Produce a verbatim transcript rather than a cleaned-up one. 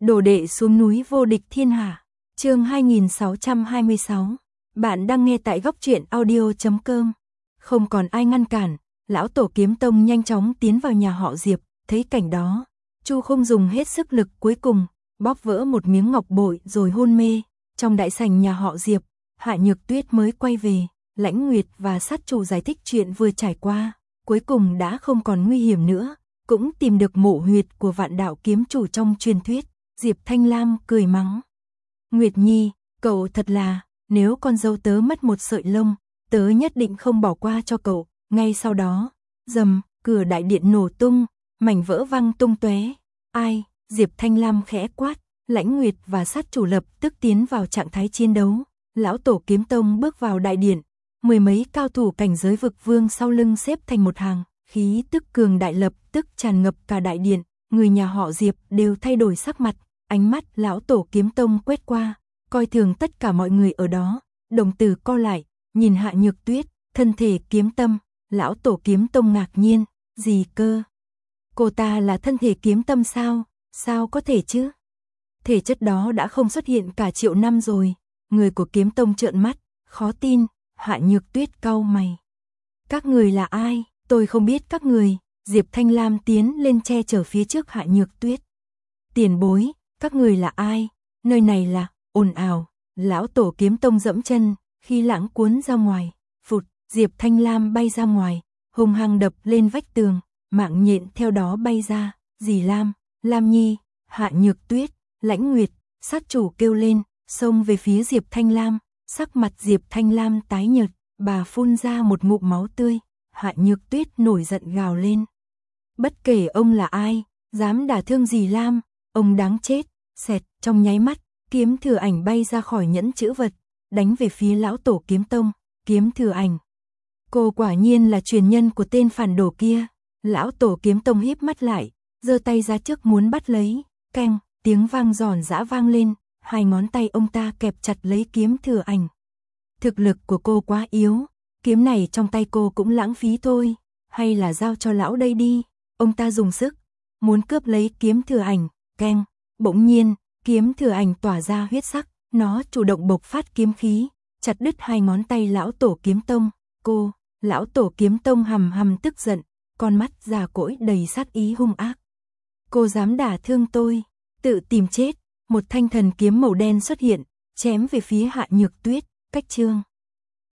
Đồ đệ xuống núi vô địch thiên hạ. Chương hai nghìn sáu trăm hai mươi sáu. Bạn đang nghe tại góc truyện audio chấm com. Không còn ai ngăn cản, lão tổ Kiếm Tông nhanh chóng tiến vào nhà họ Diệp, thấy cảnh đó, Chu Không dùng hết sức lực cuối cùng, bóp vỡ một miếng ngọc bội rồi hôn mê. Trong đại sảnh nhà họ Diệp, Hạ Nhược Tuyết mới quay về, Lãnh Nguyệt và sát chủ giải thích chuyện vừa trải qua, cuối cùng đã không còn nguy hiểm nữa, cũng tìm được mộ huyệt của Vạn Đạo kiếm chủ trong truyền thuyết. Diệp Thanh Lam cười mắng: Nguyệt Nhi, cậu thật là, nếu con dâu tớ mất một sợi lông, tớ nhất định không bỏ qua cho cậu. Ngay sau đó, rầm, cửa đại điện nổ tung, mảnh vỡ văng tung tóe. Ai? Diệp Thanh Lam khẽ quát. Lãnh Nguyệt và sát chủ lập tức tiến vào trạng thái chiến đấu. Lão tổ Kiếm Tông bước vào đại điện, mười mấy cao thủ cảnh giới vực vương sau lưng xếp thành một hàng, khí tức cường đại lập tức tràn ngập cả đại điện. Người nhà họ Diệp đều thay đổi sắc mặt, ánh mắt lão tổ Kiếm Tông quét qua, coi thường tất cả mọi người ở đó, đồng tử co lại, nhìn Hạ Nhược Tuyết, thân thể kiếm tâm. Lão tổ Kiếm Tông ngạc nhiên: gì cơ? Cô ta là thân thể kiếm tâm sao? Sao có thể chứ? Thể chất đó đã không xuất hiện cả triệu năm rồi. Người của Kiếm Tông trợn mắt, khó tin. Hạ Nhược Tuyết cau mày: các người là ai? Tôi không biết các người. Diệp Thanh Lam tiến lên che chở phía trước Hạ Nhược Tuyết. Tiền bối, các người là ai? Nơi này là... Ồn ào. Lão tổ Kiếm Tông dẫm chân, khí lãng cuốn ra ngoài. Phụt, Diệp Thanh Lam bay ra ngoài, hung hăng đập lên vách tường, mạng nhện theo đó bay ra. Dì Lam, Lam Nhi, Hạ Nhược Tuyết, Lãnh Nguyệt, sát chủ kêu lên, xông về phía Diệp Thanh Lam. Sắc mặt Diệp Thanh Lam tái nhợt, bà phun ra một ngụm máu tươi. Hạ Nhược Tuyết nổi giận gào lên: bất kể ông là ai, dám đả thương dì Lam, ông đáng chết. Xẹt, trong nháy mắt, kiếm thừa ảnh bay ra khỏi nhẫn chữ vật, đánh về phía lão tổ Kiếm Tông. Kiếm thừa ảnh, cô quả nhiên là truyền nhân của tên phản đồ kia. Lão tổ Kiếm Tông híp mắt lại, giơ tay ra trước muốn bắt lấy. Keng, tiếng vang giòn giã vang lên, hai ngón tay ông ta kẹp chặt lấy kiếm thừa ảnh. Thực lực của cô quá yếu, kiếm này trong tay cô cũng lãng phí thôi, hay là giao cho lão đây đi. Ông ta dùng sức muốn cướp lấy kiếm thừa ảnh. Keng, bỗng nhiên, kiếm thừa ảnh tỏa ra huyết sắc, nó chủ động bộc phát kiếm khí, chặt đứt hai ngón tay lão tổ Kiếm Tông. Cô, lão tổ Kiếm Tông hầm hầm tức giận, con mắt già cỗi đầy sát ý hung ác. Cô dám đả thương tôi, tự tìm chết. Một thanh thần kiếm màu đen xuất hiện, chém về phía Hạ Nhược Tuyết. Cách chương